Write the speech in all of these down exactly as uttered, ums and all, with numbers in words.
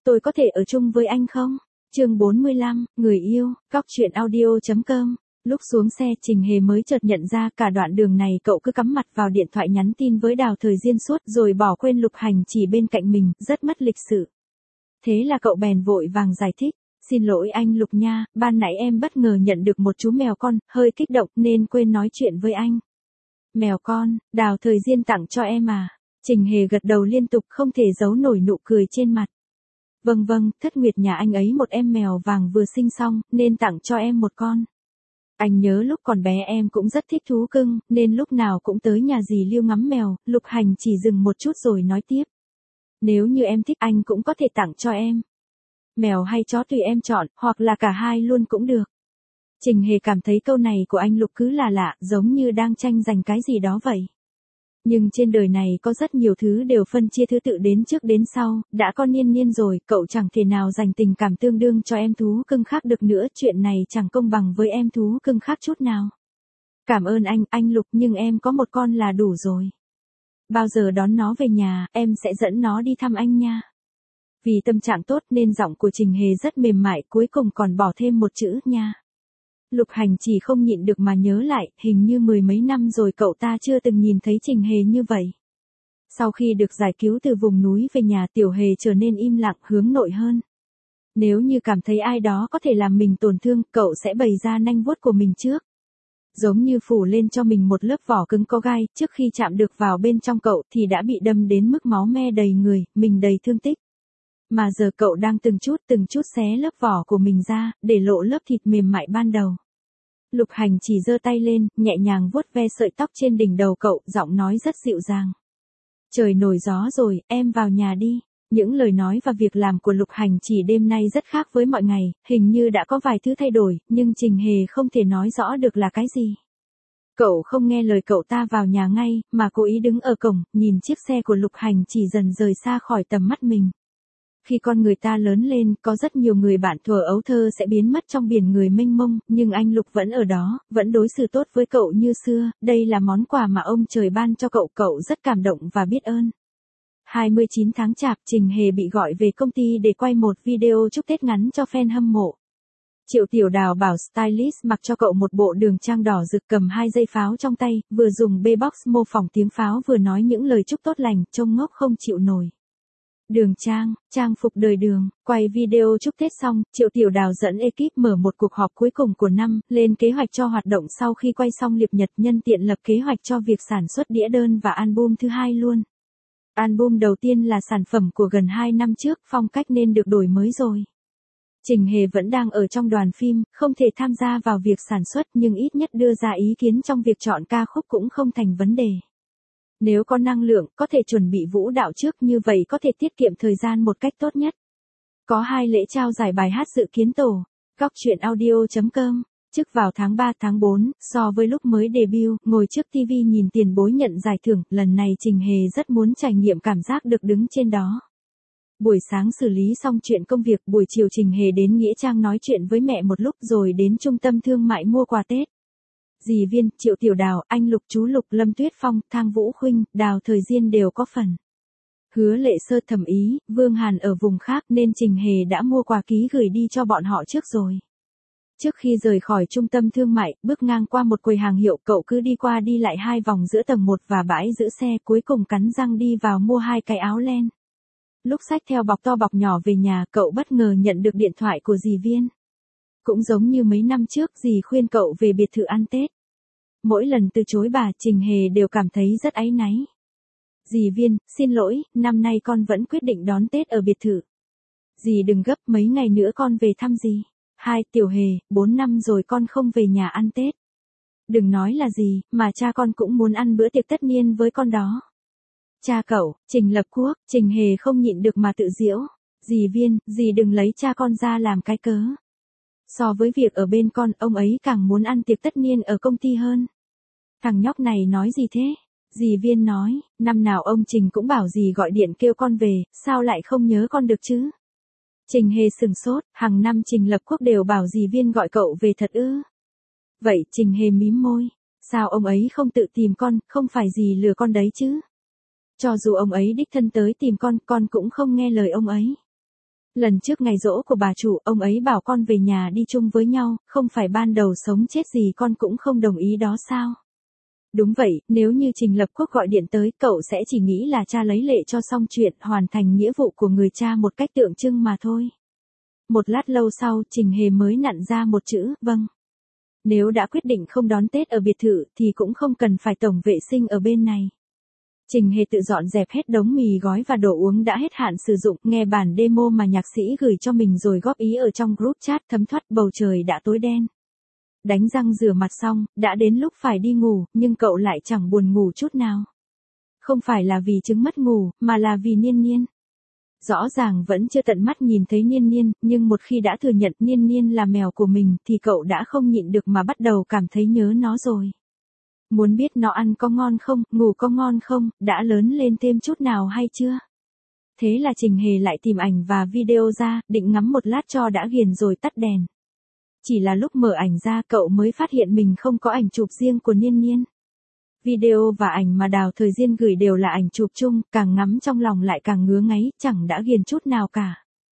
tôi có thể ở chung với anh không? Chương bốn mươi lăm, người yêu, góc truyện audio chấm com. Lúc xuống xe Trình Hề mới chợt nhận ra cả đoạn đường này cậu cứ cắm mặt vào điện thoại nhắn tin với Đào Thời Diên suốt rồi bỏ quên Lục Hành chỉ bên cạnh mình, rất mất lịch sự. Thế là cậu bèn vội vàng giải thích. Xin lỗi anh Lục nha, ban nãy em bất ngờ nhận được một chú mèo con, hơi kích động nên quên nói chuyện với anh. Mèo con, Đào Thời Diên tặng cho em à? Trình Hề gật đầu liên tục không thể giấu nổi nụ cười trên mặt. Vâng vâng, Thất Nguyệt nhà anh ấy một em mèo vàng vừa sinh xong, nên tặng cho em một con. Anh nhớ lúc còn bé em cũng rất thích thú cưng, nên lúc nào cũng tới nhà dì Lưu ngắm mèo. Lục Hành chỉ dừng một chút rồi nói tiếp. Nếu như em thích anh cũng có thể tặng cho em. Mèo hay chó tùy em chọn, hoặc là cả hai luôn cũng được. Trình Hề cảm thấy câu này của anh Lục cứ là lạ, giống như đang tranh giành cái gì đó vậy. Nhưng trên đời này có rất nhiều thứ đều phân chia thứ tự đến trước đến sau, đã có Niên Niên rồi, cậu chẳng thể nào dành tình cảm tương đương cho em thú cưng khác được nữa, chuyện này chẳng công bằng với em thú cưng khác chút nào. Cảm ơn anh, anh Lục, nhưng em có một con là đủ rồi. Bao giờ đón nó về nhà, em sẽ dẫn nó đi thăm anh nha. Vì tâm trạng tốt nên giọng của Trình Hề rất mềm mại, cuối cùng còn bỏ thêm một chữ nha. Lục Hành chỉ không nhịn được mà nhớ lại, hình như mười mấy năm rồi cậu ta chưa từng nhìn thấy Trình Hề như vậy. Sau khi được giải cứu từ vùng núi về nhà, Tiểu Hề trở nên im lặng, hướng nội hơn. Nếu như cảm thấy ai đó có thể làm mình tổn thương, cậu sẽ bày ra nanh vuốt của mình trước. Giống như phủ lên cho mình một lớp vỏ cứng có gai, trước khi chạm được vào bên trong cậu thì đã bị đâm đến mức máu me đầy người, mình đầy thương tích. Mà giờ cậu đang từng chút từng chút xé lớp vỏ của mình ra, để lộ lớp thịt mềm mại ban đầu. Lục Hành chỉ giơ tay lên, nhẹ nhàng vuốt ve sợi tóc trên đỉnh đầu cậu, giọng nói rất dịu dàng. Trời nổi gió rồi, em vào nhà đi. Những lời nói và việc làm của Lục Hành chỉ đêm nay rất khác với mọi ngày, hình như đã có vài thứ thay đổi, nhưng Trình Hề không thể nói rõ được là cái gì. Cậu không nghe lời cậu ta vào nhà ngay, mà cố ý đứng ở cổng, nhìn chiếc xe của Lục Hành chỉ dần rời xa khỏi tầm mắt mình. Khi con người ta lớn lên, có rất nhiều người bạn thuở ấu thơ sẽ biến mất trong biển người mênh mông, nhưng anh Lục vẫn ở đó, vẫn đối xử tốt với cậu như xưa, đây là món quà mà ông trời ban cho cậu, cậu rất cảm động và biết ơn. hai mươi chín tháng Chạp, Trình Hề bị gọi về công ty để quay một video chúc Tết ngắn cho fan hâm mộ. Triệu Tiểu Đào bảo stylist mặc cho cậu một bộ đường trang đỏ rực, cầm hai dây pháo trong tay, vừa dùng B-box mô phỏng tiếng pháo vừa nói những lời chúc tốt lành, trông ngốc không chịu nổi. Đường trang, trang phục đời Đường, quay video chúc Tết xong, Triệu Tiểu Đào dẫn ekip mở một cuộc họp cuối cùng của năm, lên kế hoạch cho hoạt động sau khi quay xong liệp nhật, nhân tiện lập kế hoạch cho việc sản xuất đĩa đơn và album thứ hai luôn. Album đầu tiên là sản phẩm của gần hai năm trước, phong cách nên được đổi mới rồi. Trình Hề vẫn đang ở trong đoàn phim, không thể tham gia vào việc sản xuất nhưng ít nhất đưa ra ý kiến trong việc chọn ca khúc cũng không thành vấn đề. Nếu có năng lượng, có thể chuẩn bị vũ đạo trước, như vậy có thể tiết kiệm thời gian một cách tốt nhất. Có hai lễ trao giải bài hát dự kiến tổ. Góc truyện audio chấm com. Trước vào tháng ba tháng bốn, so với lúc mới debut, ngồi trước ti vi nhìn tiền bối nhận giải thưởng, lần này Trình Hề rất muốn trải nghiệm cảm giác được đứng trên đó. Buổi sáng xử lý xong chuyện công việc, buổi chiều Trình Hề đến Nghĩa Trang nói chuyện với mẹ một lúc rồi đến trung tâm thương mại mua quà Tết. Dì Viên, Triệu Tiểu Đào, anh Lục, chú Lục, Lâm Tuyết Phong, Thang Vũ Khuynh, Đào Thời Diên đều có phần. Hứa Lệ Sơ, Thẩm Ý, Vương Hàn ở vùng khác nên Trình Hề đã mua quà ký gửi đi cho bọn họ trước rồi. Trước khi rời khỏi trung tâm thương mại, bước ngang qua một quầy hàng hiệu, cậu cứ đi qua đi lại hai vòng giữa tầng một và bãi giữ xe, cuối cùng cắn răng đi vào mua hai cái áo len. Lúc xách theo bọc to bọc nhỏ về nhà, cậu bất ngờ nhận được điện thoại của dì Viên. Cũng giống như mấy năm trước, dì khuyên cậu về biệt thự ăn Tết. Mỗi lần từ chối bà, Trình Hề đều cảm thấy rất áy náy. Dì Viên, xin lỗi, năm nay con vẫn quyết định đón Tết ở biệt thự. Dì đừng gấp, mấy ngày nữa con về thăm dì. Hai, Tiểu Hề, bốn năm rồi con không về nhà ăn Tết. Đừng nói là gì, mà cha con cũng muốn ăn bữa tiệc tất niên với con đó. Cha cậu, Trình Lập Quốc, Trình Hề không nhịn được mà tự giễu. Dì Viên, dì đừng lấy cha con ra làm cái cớ. So với việc ở bên con, ông ấy càng muốn ăn tiệc tất niên ở công ty hơn. Thằng nhóc này nói gì thế? Dì Viên nói, năm nào ông Trình cũng bảo dì gọi điện kêu con về, sao lại không nhớ con được chứ? Trình Hề sừng sốt, hàng năm Trình Lập Quốc đều bảo dì Viên gọi cậu về thật ư? Vậy Trình Hề mím môi, sao ông ấy không tự tìm con, không phải dì lừa con đấy chứ? Cho dù ông ấy đích thân tới tìm con, con cũng không nghe lời ông ấy. Lần trước ngày giỗ của bà chủ, ông ấy bảo con về nhà đi chung với nhau, không phải ban đầu sống chết gì con cũng không đồng ý đó sao? Đúng vậy, nếu như Trình Lập Quốc gọi điện tới, cậu sẽ chỉ nghĩ là cha lấy lệ cho xong chuyện, hoàn thành nghĩa vụ của người cha một cách tượng trưng mà thôi. Một lát lâu sau, Trình Hề mới nặn ra một chữ, vâng. Nếu đã quyết định không đón Tết ở biệt thự, thì cũng không cần phải tổng vệ sinh ở bên này. Trình Hề tự dọn dẹp hết đống mì gói và đồ uống đã hết hạn sử dụng, nghe bản demo mà nhạc sĩ gửi cho mình rồi góp ý ở trong group chat, thấm thoát bầu trời đã tối đen. Đánh răng rửa mặt xong, đã đến lúc phải đi ngủ, nhưng cậu lại chẳng buồn ngủ chút nào. Không phải là vì chứng mất ngủ, mà là vì Niên Niên. Rõ ràng vẫn chưa tận mắt nhìn thấy Niên Niên, nhưng một khi đã thừa nhận Niên Niên là mèo của mình, thì cậu đã không nhịn được mà bắt đầu cảm thấy nhớ nó rồi. Muốn biết nó ăn có ngon không, ngủ có ngon không, đã lớn lên thêm chút nào hay chưa? Thế là Trình Hề lại tìm ảnh và video ra, định ngắm một lát cho đã ghiền rồi tắt đèn. Chỉ là lúc mở ảnh ra cậu mới phát hiện mình không có ảnh chụp riêng của Niên Niên. Video và ảnh mà Đào Thời Diên gửi đều là ảnh chụp chung, càng ngắm trong lòng lại càng ngứa ngáy, chẳng đã ghiền chút nào cả.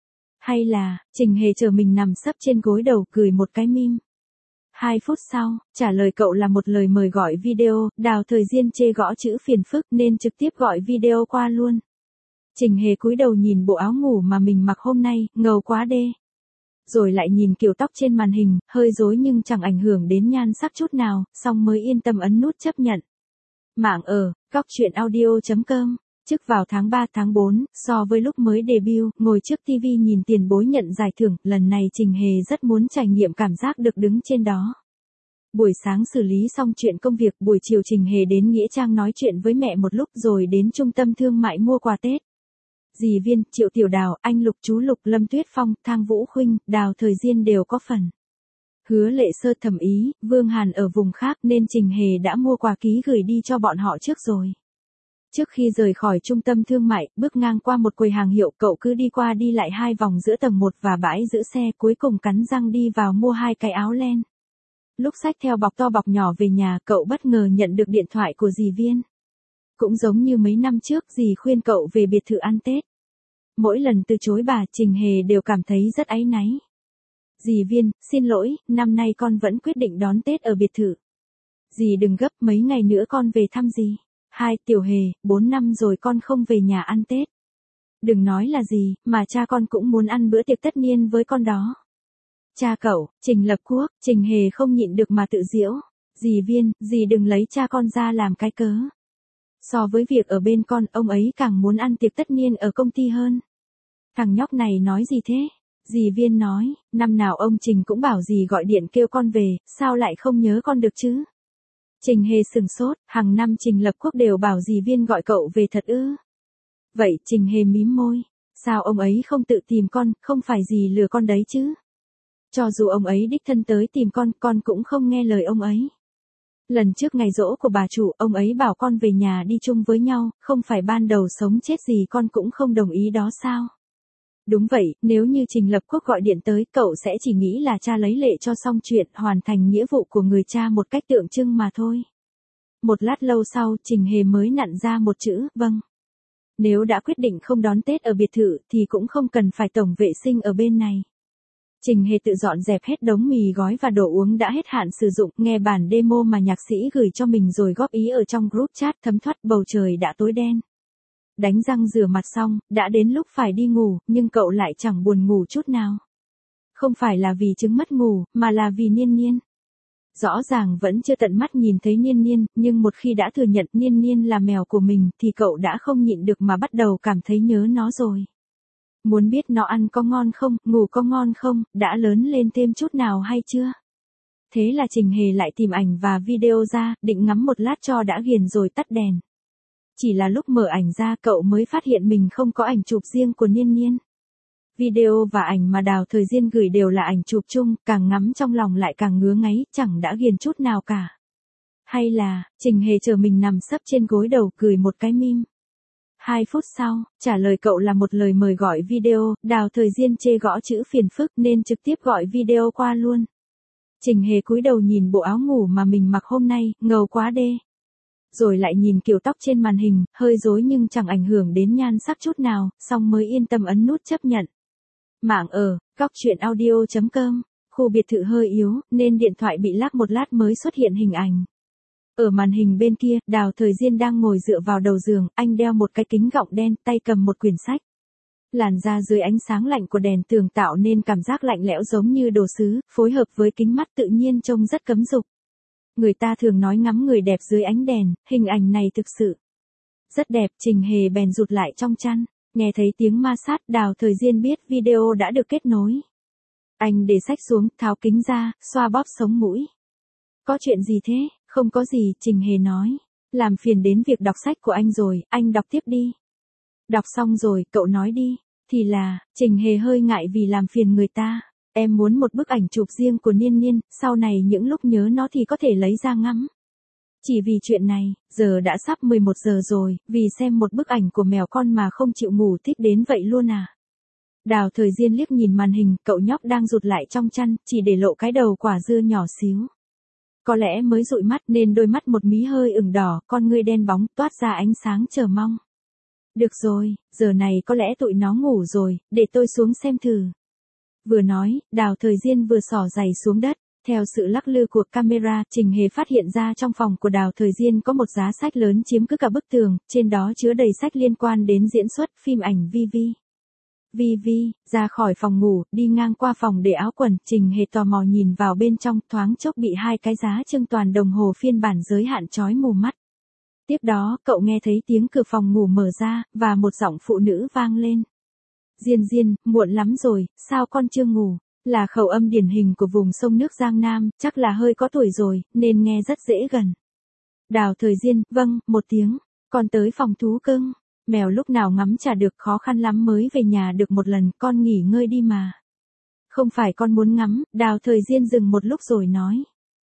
Hay là, Trình Hề chờ mình nằm sấp trên gối đầu gửi một cái meme. Hai phút sau, trả lời cậu là một lời mời gọi video, Đào Thời Diên chê gõ chữ phiền phức nên trực tiếp gọi video qua luôn. Trình Hề cúi đầu nhìn bộ áo ngủ mà mình mặc hôm nay, ngầu quá đê. Rồi lại nhìn kiểu tóc trên màn hình, hơi rối nhưng chẳng ảnh hưởng đến nhan sắc chút nào, xong mới yên tâm ấn nút chấp nhận. Mạng ở, góc truyện audio chấm com. Trước vào tháng ba tháng bốn, so với lúc mới debut, ngồi trước ti vi nhìn tiền bối nhận giải thưởng, lần này Trình Hề rất muốn trải nghiệm cảm giác được đứng trên đó. Buổi sáng xử lý xong chuyện công việc, buổi chiều Trình Hề đến Nghĩa Trang nói chuyện với mẹ một lúc rồi đến trung tâm thương mại mua quà Tết. Dì Viên, Triệu Tiểu Đào, anh Lục, chú Lục, Lâm Tuyết Phong, Thang Vũ Khuynh, Đào Thời Diên đều có phần. Hứa Lệ Sơ thầm ý, Vương Hàn ở vùng khác nên Trình Hề đã mua quà ký gửi đi cho bọn họ trước rồi. Trước khi rời khỏi trung tâm thương mại, bước ngang qua một quầy hàng hiệu, cậu cứ đi qua đi lại hai vòng giữa tầng một và bãi giữ xe, cuối cùng cắn răng đi vào mua hai cái áo len. Lúc xách theo bọc to bọc nhỏ về nhà, cậu bất ngờ nhận được điện thoại của dì Viên. Cũng giống như mấy năm trước, dì khuyên cậu về biệt thự ăn Tết. Mỗi lần từ chối bà, Trình Hề đều cảm thấy rất áy náy. Dì Viên, xin lỗi, năm nay con vẫn quyết định đón Tết ở biệt thự. Dì đừng gấp, mấy ngày nữa con về thăm dì. Hai, Tiểu Hề, bốn năm rồi con không về nhà ăn Tết. Đừng nói là gì, mà cha con cũng muốn ăn bữa tiệc tất niên với con đó. Cha cậu, Trình Lập Quốc, Trình Hề không nhịn được mà tự giễu. Dì Viên, dì đừng lấy cha con ra làm cái cớ. So với việc ở bên con, ông ấy càng muốn ăn tiệc tất niên ở công ty hơn. Thằng nhóc này nói gì thế? Dì Viên nói, năm nào ông Trình cũng bảo dì gọi điện kêu con về, sao lại không nhớ con được chứ? Trình Hề sừng sốt, hàng năm Trình Lập Quốc đều bảo dì Viên gọi cậu về thật ư? Vậy Trình Hề mím môi, sao ông ấy không tự tìm con, không phải dì lừa con đấy chứ? Cho dù ông ấy đích thân tới tìm con, con cũng không nghe lời ông ấy. Lần trước ngày giỗ của bà chủ, ông ấy bảo con về nhà đi chung với nhau, không phải ban đầu sống chết gì con cũng không đồng ý đó sao? Đúng vậy, nếu như Trình Lập Quốc gọi điện tới, cậu sẽ chỉ nghĩ là cha lấy lệ cho xong chuyện, hoàn thành nghĩa vụ của người cha một cách tượng trưng mà thôi. Một lát lâu sau, Trình Hề mới nặn ra một chữ, vâng. Nếu đã quyết định không đón Tết ở biệt thự, thì cũng không cần phải tổng vệ sinh ở bên này. Trình Hề tự dọn dẹp hết đống mì gói và đồ uống đã hết hạn sử dụng, nghe bản demo mà nhạc sĩ gửi cho mình rồi góp ý ở trong group chat, thấm thoát bầu trời đã tối đen. Đánh răng rửa mặt xong, đã đến lúc phải đi ngủ, nhưng cậu lại chẳng buồn ngủ chút nào. Không phải là vì chứng mất ngủ, mà là vì Niên Niên. Rõ ràng vẫn chưa tận mắt nhìn thấy Niên Niên, nhưng một khi đã thừa nhận Niên Niên là mèo của mình, thì cậu đã không nhịn được mà bắt đầu cảm thấy nhớ nó rồi. Muốn biết nó ăn có ngon không, ngủ có ngon không, đã lớn lên thêm chút nào hay chưa? Thế là Trình Hề lại tìm ảnh và video ra, định ngắm một lát cho đã ghiền rồi tắt đèn. Chỉ là lúc mở ảnh ra cậu mới phát hiện mình không có ảnh chụp riêng của Niên Niên. Video và ảnh mà Đào Thời Diên gửi đều là ảnh chụp chung, càng ngắm trong lòng lại càng ngứa ngáy, chẳng đã ghiền chút nào cả. Hay là, Trình Hề chờ mình nằm sấp trên gối đầu gửi một cái meme. Hai phút sau, trả lời cậu là một lời mời gọi video, Đào Thời Diên chê gõ chữ phiền phức nên trực tiếp gọi video qua luôn. Trình Hề cúi đầu nhìn bộ áo ngủ mà mình mặc hôm nay, ngầu quá đê. Rồi lại nhìn kiểu tóc trên màn hình, hơi rối nhưng chẳng ảnh hưởng đến nhan sắc chút nào, xong mới yên tâm ấn nút chấp nhận. Mạng ở, góc chuyện audio chấm com, khu biệt thự hơi yếu, nên điện thoại bị lag một lát mới xuất hiện hình ảnh. Ở màn hình bên kia, Đào Thời Diên đang ngồi dựa vào đầu giường, anh đeo một cái kính gọng đen, tay cầm một quyển sách. Làn da dưới ánh sáng lạnh của đèn tường tạo nên cảm giác lạnh lẽo giống như đồ sứ, phối hợp với kính mắt tự nhiên trông rất cấm dục. Người ta thường nói ngắm người đẹp dưới ánh đèn, hình ảnh này thực sự rất đẹp. Trình Hề bèn rụt lại trong chăn, nghe thấy tiếng ma sát, Đào Thời Diên biết video đã được kết nối. Anh để sách xuống, tháo kính ra, xoa bóp sống mũi. Có chuyện gì thế? Không có gì, Trình Hề nói. Làm phiền đến việc đọc sách của anh rồi, anh đọc tiếp đi. Đọc xong rồi, cậu nói đi. Thì là, Trình Hề hơi ngại vì làm phiền người ta. Em muốn một bức ảnh chụp riêng của Niên Niên, sau này những lúc nhớ nó thì có thể lấy ra ngắm. Chỉ vì chuyện này, giờ đã sắp mười một giờ rồi, vì xem một bức ảnh của mèo con mà không chịu ngủ thích đến vậy luôn à. Đào Thời Diên liếc nhìn màn hình, cậu nhóc đang rụt lại trong chăn, chỉ để lộ cái đầu quả dưa nhỏ xíu. Có lẽ mới dụi mắt nên đôi mắt một mí hơi ửng đỏ, con ngươi đen bóng, toát ra ánh sáng chờ mong. Được rồi, giờ này có lẽ tụi nó ngủ rồi, để tôi xuống xem thử. Vừa nói, Đào Thời Diên vừa xỏ giày xuống đất. Theo sự lắc lư của camera, Trình Hề phát hiện ra trong phòng của Đào Thời Diên có một giá sách lớn chiếm cứ cả bức tường, trên đó chứa đầy sách liên quan đến diễn xuất, phim ảnh vi vi. Vi Vi, ra khỏi phòng ngủ, đi ngang qua phòng để áo quần, Trình Hề tò mò nhìn vào bên trong, thoáng chốc bị hai cái giá trưng toàn đồng hồ phiên bản giới hạn chói mù mắt. Tiếp đó, cậu nghe thấy tiếng cửa phòng ngủ mở ra, và một giọng phụ nữ vang lên. Diên Diên, muộn lắm rồi, sao con chưa ngủ? Là khẩu âm điển hình của vùng sông nước Giang Nam, chắc là hơi có tuổi rồi, nên nghe rất dễ gần. Đào Thời Diên, vâng, một tiếng, con tới phòng thú cưng. Mèo lúc nào ngắm chả được, khó khăn lắm mới về nhà được một lần, con nghỉ ngơi đi mà. Không phải con muốn ngắm, Đào Thời Diên dừng một lúc rồi nói.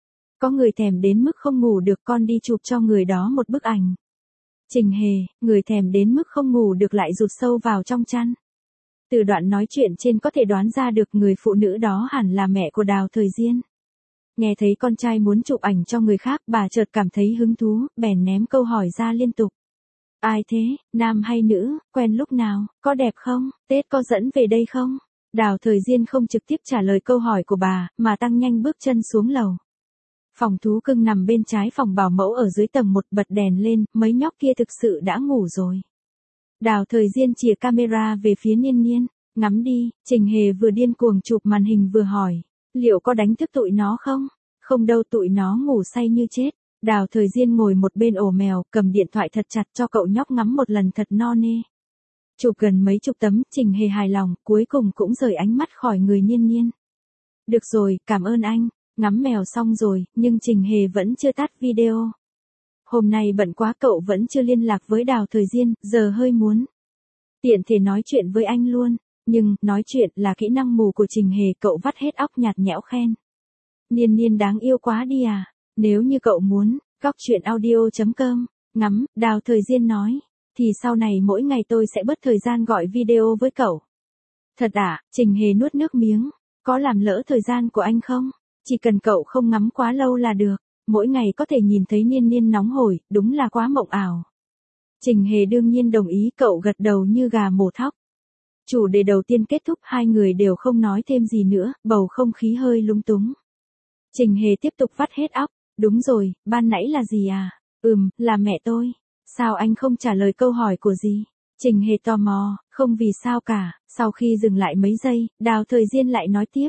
Có người thèm đến mức không ngủ được, con đi chụp cho người đó một bức ảnh. Trình Hề, người thèm đến mức không ngủ được lại rụt sâu vào trong chăn. Từ đoạn nói chuyện trên có thể đoán ra được người phụ nữ đó hẳn là mẹ của Đào Thời Diên. Nghe thấy con trai muốn chụp ảnh cho người khác, bà chợt cảm thấy hứng thú, bèn ném câu hỏi ra liên tục. Ai thế, nam hay nữ, quen lúc nào, có đẹp không, Tết có dẫn về đây không? Đào Thời Diên không trực tiếp trả lời câu hỏi của bà, mà tăng nhanh bước chân xuống lầu. Phòng thú cưng nằm bên trái phòng bảo mẫu ở dưới tầng một, bật đèn lên, mấy nhóc kia thực sự đã ngủ rồi. Đào Thời Diên chìa camera về phía Niên Niên, ngắm đi. Trình Hề vừa điên cuồng chụp màn hình vừa hỏi, liệu có đánh thức tụi nó không? Không đâu, tụi nó ngủ say như chết. Đào Thời Diên ngồi một bên ổ mèo, cầm điện thoại thật chặt cho cậu nhóc ngắm một lần thật no nê. Chụp gần mấy chục tấm, Trình Hề hài lòng, cuối cùng cũng rời ánh mắt khỏi người Niên Niên. Được rồi, cảm ơn anh. Ngắm mèo xong rồi, nhưng Trình Hề vẫn chưa tắt video. Hôm nay bận quá, cậu vẫn chưa liên lạc với Đào Thời Diên, giờ hơi muốn tiện thể nói chuyện với anh luôn. Nhưng, nói chuyện là kỹ năng mù của Trình Hề, cậu vắt hết óc nhạt nhẽo khen. Niên Niên đáng yêu quá đi à. Nếu như cậu muốn, góc chuyện audio chấm com, ngắm, Đào Thời Diên nói, thì sau này mỗi ngày tôi sẽ bớt thời gian gọi video với cậu. Thật à? Trình Hề nuốt nước miếng, có làm lỡ thời gian của anh không? Chỉ cần cậu không ngắm quá lâu là được, mỗi ngày có thể nhìn thấy Niên Niên nóng hổi, đúng là quá mộng ảo. Trình Hề đương nhiên đồng ý, cậu gật đầu như gà mổ thóc. Chủ đề đầu tiên kết thúc, hai người đều không nói thêm gì nữa, bầu không khí hơi lung túng. Trình Hề tiếp tục vắt hết óc. Đúng rồi, ban nãy là gì à? Ừm, là mẹ tôi. Sao anh không trả lời câu hỏi của gì? Trình Hề tò mò, không vì sao cả. Sau khi dừng lại mấy giây, Đào Thời Diên lại nói tiếp.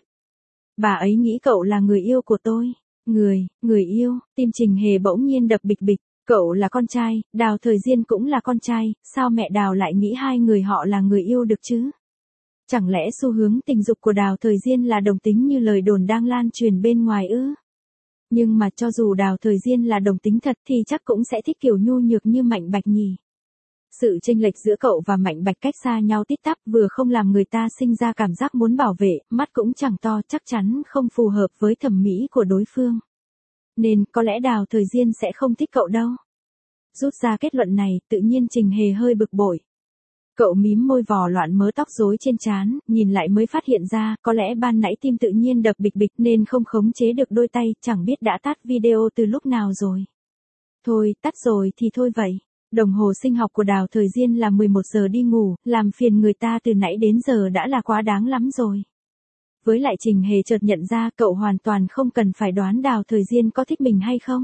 Bà ấy nghĩ cậu là người yêu của tôi. Người, người yêu, tim Trình Hề bỗng nhiên đập bịch bịch. Cậu là con trai, Đào Thời Diên cũng là con trai, sao mẹ Đào lại nghĩ hai người họ là người yêu được chứ? Chẳng lẽ xu hướng tình dục của Đào Thời Diên là đồng tính như lời đồn đang lan truyền bên ngoài ư? Nhưng mà cho dù Đào Thời Diên là đồng tính thật thì chắc cũng sẽ thích kiểu nhu nhược như Mạnh Bạch nhỉ. Sự chênh lệch giữa cậu và Mạnh Bạch cách xa nhau tít tắp, vừa không làm người ta sinh ra cảm giác muốn bảo vệ, mắt cũng chẳng to, chắc chắn không phù hợp với thẩm mỹ của đối phương. Nên, có lẽ Đào Thời Diên sẽ không thích cậu đâu. Rút ra kết luận này, tự nhiên Trình Hề hơi bực bội. Cậu mím môi vò loạn mớ tóc rối trên trán, nhìn lại mới phát hiện ra, có lẽ ban nãy tim tự nhiên đập bịch bịch nên không khống chế được đôi tay, chẳng biết đã tắt video từ lúc nào rồi. Thôi, tắt rồi thì thôi vậy. Đồng hồ sinh học của Đào Thời Diên là mười một giờ đi ngủ, làm phiền người ta từ nãy đến giờ đã là quá đáng lắm rồi. Với lại Trình Hề chợt nhận ra cậu hoàn toàn không cần phải đoán Đào Thời Diên có thích mình hay không.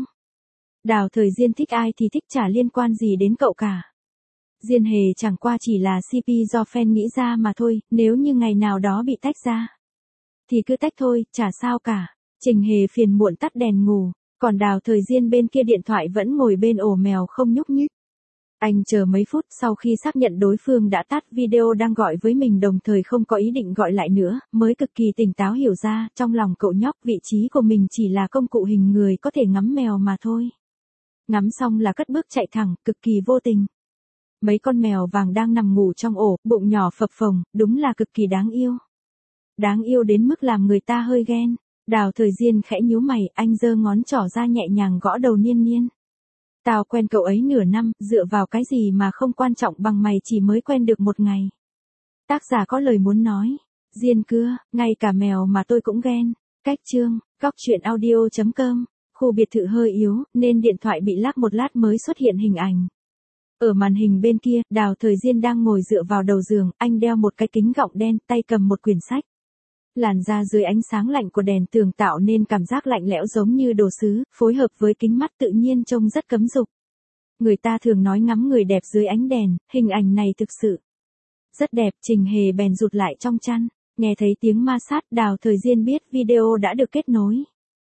Đào Thời Diên thích ai thì thích chả liên quan gì đến cậu cả. Diên Hề chẳng qua chỉ là xê pê do fan nghĩ ra mà thôi, nếu như ngày nào đó bị tách ra. Thì cứ tách thôi, chả sao cả. Trình Hề phiền muộn tắt đèn ngủ, còn Đào Thời Diên bên kia điện thoại vẫn ngồi bên ổ mèo không nhúc nhích. Anh chờ mấy phút sau khi xác nhận đối phương đã tắt video đang gọi với mình đồng thời không có ý định gọi lại nữa, mới cực kỳ tỉnh táo hiểu ra trong lòng cậu nhóc vị trí của mình chỉ là công cụ hình người có thể ngắm mèo mà thôi. Ngắm xong là cất bước chạy thẳng, cực kỳ vô tình. Mấy con mèo vàng đang nằm ngủ trong ổ, bụng nhỏ phập phồng, đúng là cực kỳ đáng yêu. Đáng yêu đến mức làm người ta hơi ghen. Đào Thời Diên khẽ nhíu mày, anh giơ ngón trỏ ra nhẹ nhàng gõ đầu Niên Niên. Tao quen cậu ấy nửa năm, dựa vào cái gì mà không quan trọng bằng mày chỉ mới quen được một ngày. Tác giả có lời muốn nói. Diên cưa, ngay cả mèo mà tôi cũng ghen. Cách chương, góc truyện audio chấm com. Khu biệt thự hơi yếu, nên điện thoại bị lag một lát mới xuất hiện hình ảnh. Ở màn hình bên kia, Đào Thời Diên đang ngồi dựa vào đầu giường, anh đeo một cái kính gọng đen, tay cầm một quyển sách. Làn da dưới ánh sáng lạnh của đèn tường tạo nên cảm giác lạnh lẽo giống như đồ sứ, phối hợp với kính mắt tự nhiên trông rất cấm dục. Người ta thường nói ngắm người đẹp dưới ánh đèn, hình ảnh này thực sự rất đẹp. Trình Hề bèn rụt lại trong chăn, nghe thấy tiếng ma sát, Đào Thời Diên biết video đã được kết nối.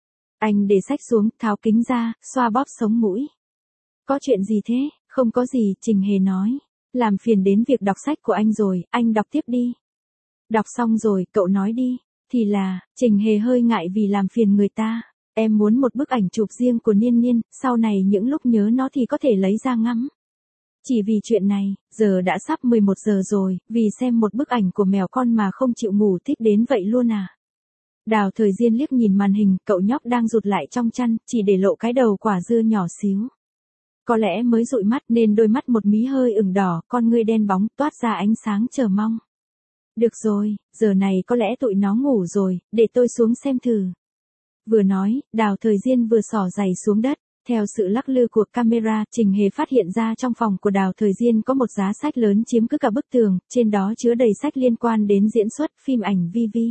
Anh để sách xuống, tháo kính ra, xoa bóp sống mũi. Có chuyện gì thế? Không có gì, Trình Hề nói. Làm phiền đến việc đọc sách của anh rồi, anh đọc tiếp đi. Đọc xong rồi, cậu nói đi. Thì là, Trình Hề hơi ngại vì làm phiền người ta. Em muốn một bức ảnh chụp riêng của Niên Niên, sau này những lúc nhớ nó thì có thể lấy ra ngắm. Chỉ vì chuyện này, giờ đã sắp mười một giờ rồi, vì xem một bức ảnh của mèo con mà không chịu ngủ thích đến vậy luôn à. Đào Thời Diên liếc nhìn màn hình, cậu nhóc đang rụt lại trong chăn, chỉ để lộ cái đầu quả dưa nhỏ xíu. Có lẽ mới dụi mắt nên đôi mắt một mí hơi ửng đỏ, con ngươi đen bóng, toát ra ánh sáng chờ mong. Được rồi, giờ này có lẽ tụi nó ngủ rồi, để tôi xuống xem thử. Vừa nói, Đào Thời Diên vừa xỏ giày xuống đất. Theo sự lắc lư của camera, Trình Hề phát hiện ra trong phòng của Đào Thời Diên có một giá sách lớn chiếm cứ cả bức tường, trên đó chứa đầy sách liên quan đến diễn xuất, phim ảnh vi vi.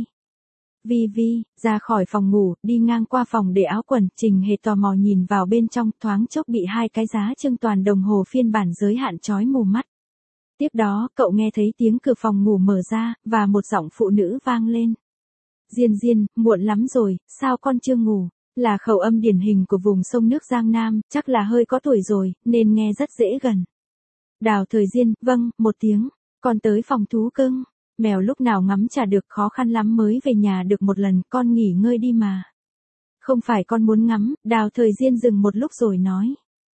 Vi Vi, ra khỏi phòng ngủ, đi ngang qua phòng để áo quần, Trình Hề tò mò nhìn vào bên trong, thoáng chốc bị hai cái giá trưng toàn đồng hồ phiên bản giới hạn chói mù mắt. Tiếp đó, cậu nghe thấy tiếng cửa phòng ngủ mở ra, và một giọng phụ nữ vang lên. Diên Diên, muộn lắm rồi, sao con chưa ngủ? Là khẩu âm điển hình của vùng sông nước Giang Nam, chắc là hơi có tuổi rồi, nên nghe rất dễ gần. Đào Thời Diên, vâng, một tiếng, con tới phòng thú cưng. Mèo lúc nào ngắm chả được, khó khăn lắm mới về nhà được một lần, con nghỉ ngơi đi mà. Không phải con muốn ngắm, Đào Thời Diên dừng một lúc rồi nói.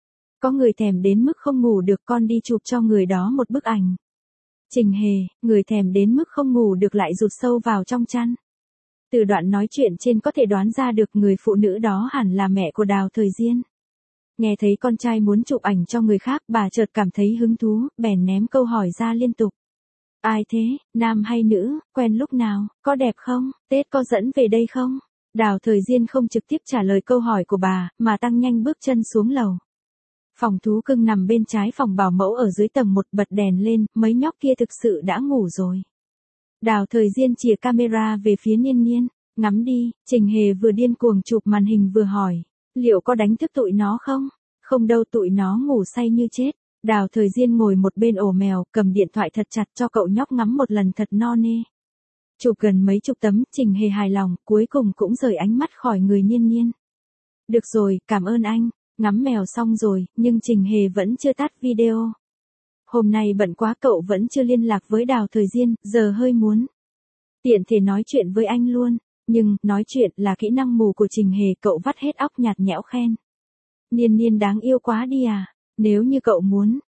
Có người thèm đến mức không ngủ được, con đi chụp cho người đó một bức ảnh. Trình Hề, người thèm đến mức không ngủ được lại rụt sâu vào trong chăn. Từ đoạn nói chuyện trên có thể đoán ra được người phụ nữ đó hẳn là mẹ của Đào Thời Diên. Nghe thấy con trai muốn chụp ảnh cho người khác, bà chợt cảm thấy hứng thú, bèn ném câu hỏi ra liên tục. Ai thế, nam hay nữ, quen lúc nào, có đẹp không, Tết có dẫn về đây không? Đào Thời Diên không trực tiếp trả lời câu hỏi của bà, mà tăng nhanh bước chân xuống lầu. Phòng thú cưng nằm bên trái phòng bảo mẫu ở dưới tầng một, bật đèn lên, mấy nhóc kia thực sự đã ngủ rồi. Đào Thời Diên chìa camera về phía Niên Niên, ngắm đi. Trình Hề vừa điên cuồng chụp màn hình vừa hỏi, liệu có đánh thức tụi nó không? Không đâu, tụi nó ngủ say như chết. Đào Thời Diên ngồi một bên ổ mèo, cầm điện thoại thật chặt cho cậu nhóc ngắm một lần thật no nê. Chụp gần mấy chục tấm, Trình Hề hài lòng, cuối cùng cũng rời ánh mắt khỏi người Niên Niên. Được rồi, cảm ơn anh. Ngắm mèo xong rồi, nhưng Trình Hề vẫn chưa tắt video. Hôm nay bận quá, cậu vẫn chưa liên lạc với Đào Thời Diên, giờ hơi muốn tiện thể nói chuyện với anh luôn. Nhưng, nói chuyện là kỹ năng mù của Trình Hề, cậu vắt hết óc nhạt nhẽo khen. Niên Niên đáng yêu quá đi à, nếu như cậu muốn,